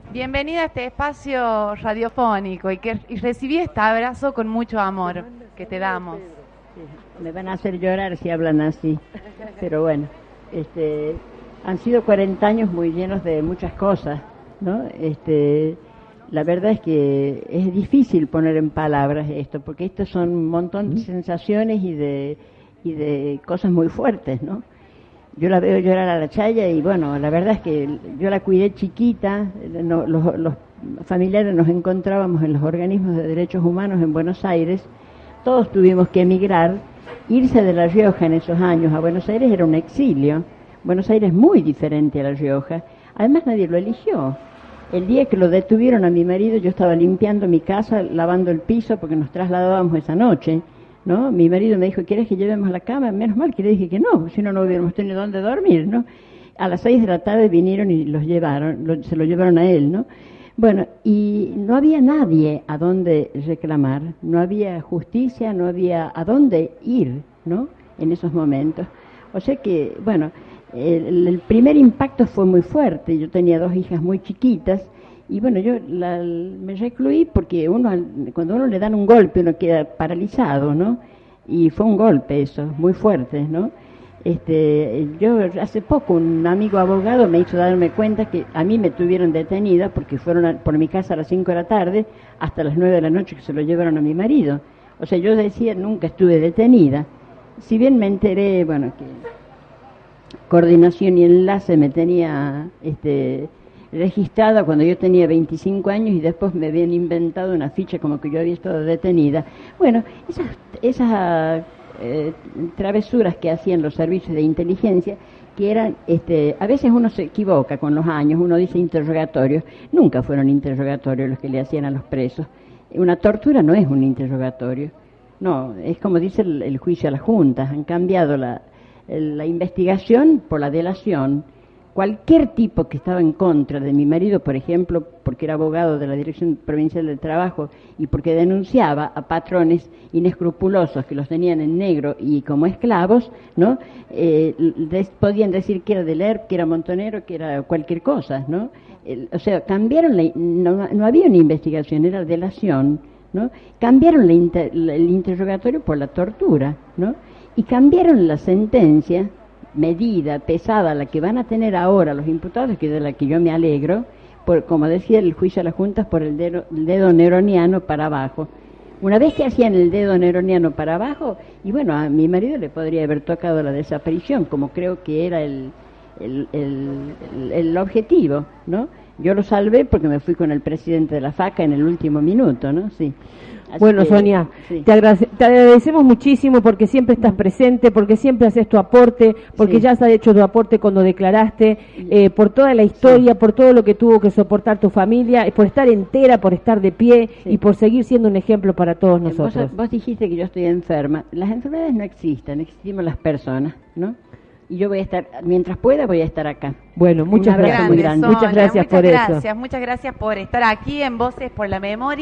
Bienvenida a este espacio radiofónico y recibí este abrazo con mucho amor que te damos. Sí, me van a hacer llorar si hablan así, pero bueno, han sido 40 años muy llenos de muchas cosas, ¿no? La verdad es que es difícil poner en palabras esto, porque esto son un montón de sensaciones y de cosas muy fuertes, ¿no? Yo la veo llorar a la Chaya y bueno, la verdad es que yo la cuidé chiquita, los familiares nos encontrábamos en los organismos de derechos humanos en Buenos Aires, todos tuvimos que emigrar, irse de La Rioja en esos años a Buenos Aires era un exilio. Buenos Aires es muy diferente a La Rioja, además nadie lo eligió. El día que lo detuvieron a mi marido yo estaba limpiando mi casa, lavando el piso porque nos trasladábamos esa noche, ¿no? Mi marido me dijo, ¿quieres que llevemos la cama? Menos mal que le dije que no, si no, no hubiéramos tenido dónde dormir, ¿no? A las 6 de la tarde vinieron y los llevaron, se lo llevaron a él, ¿no? Bueno, y no había nadie a dónde reclamar, no había justicia, no había a dónde ir, ¿no? En esos momentos. O sea que, bueno, el primer impacto fue muy fuerte, yo tenía 2 hijas muy chiquitas, y bueno, yo me recluí porque cuando uno le dan un golpe uno queda paralizado, ¿no? Y fue un golpe eso, muy fuerte, ¿no? Yo hace poco un amigo abogado me hizo darme cuenta que a mí me tuvieron detenida porque fueron por mi casa a las 5 de la tarde hasta las 9 de la noche que se lo llevaron a mi marido. O sea, yo decía, nunca estuve detenida. Si bien me enteré, bueno, que Coordinación y Enlace me tenía registrada cuando yo tenía 25 años y después me habían inventado una ficha como que yo había estado detenida. Bueno, esas travesuras que hacían los servicios de inteligencia, que eran, a veces uno se equivoca con los años, uno dice interrogatorios, nunca fueron interrogatorios los que le hacían a los presos. Una tortura no es un interrogatorio, no, es como dice el juicio a las juntas, han cambiado la investigación por la delación. Cualquier tipo que estaba en contra de mi marido, por ejemplo, porque era abogado de la Dirección Provincial del Trabajo y porque denunciaba a patrones inescrupulosos que los tenían en negro y como esclavos, ¿no? Podían decir que era del ERP, que era montonero, que era cualquier cosa, ¿no? O sea, cambiaron no había una investigación, era delación, ¿no? Cambiaron el interrogatorio por la tortura, ¿no? Y cambiaron la sentencia medida, pesada, la que van a tener ahora los imputados, que de la que yo me alegro, como decía el juicio a las juntas, por el dedo neroniano para abajo. Una vez que hacían el dedo neroniano para abajo, y bueno, a mi marido le podría haber tocado la desaparición, como creo que era el objetivo, ¿no? Yo lo salvé porque me fui con el presidente de la FACA en el último minuto, ¿no? Sí. Bueno, Sonia, sí. Te agradecemos muchísimo porque siempre estás presente, porque siempre haces tu aporte, porque sí. Ya has hecho tu aporte cuando declaraste, por toda la historia, sí. Por todo lo que tuvo que soportar tu familia, por estar entera, por estar de pie, sí. Y por seguir siendo un ejemplo para todos nosotros. Vos dijiste que yo estoy enferma. Las enfermedades no existen, existimos las personas, ¿no? Y yo voy a estar, mientras pueda, voy a estar acá. Bueno, muchas gracias, muy grande. Muchas gracias por eso. Muchas gracias por estar aquí en Voces por la Memoria.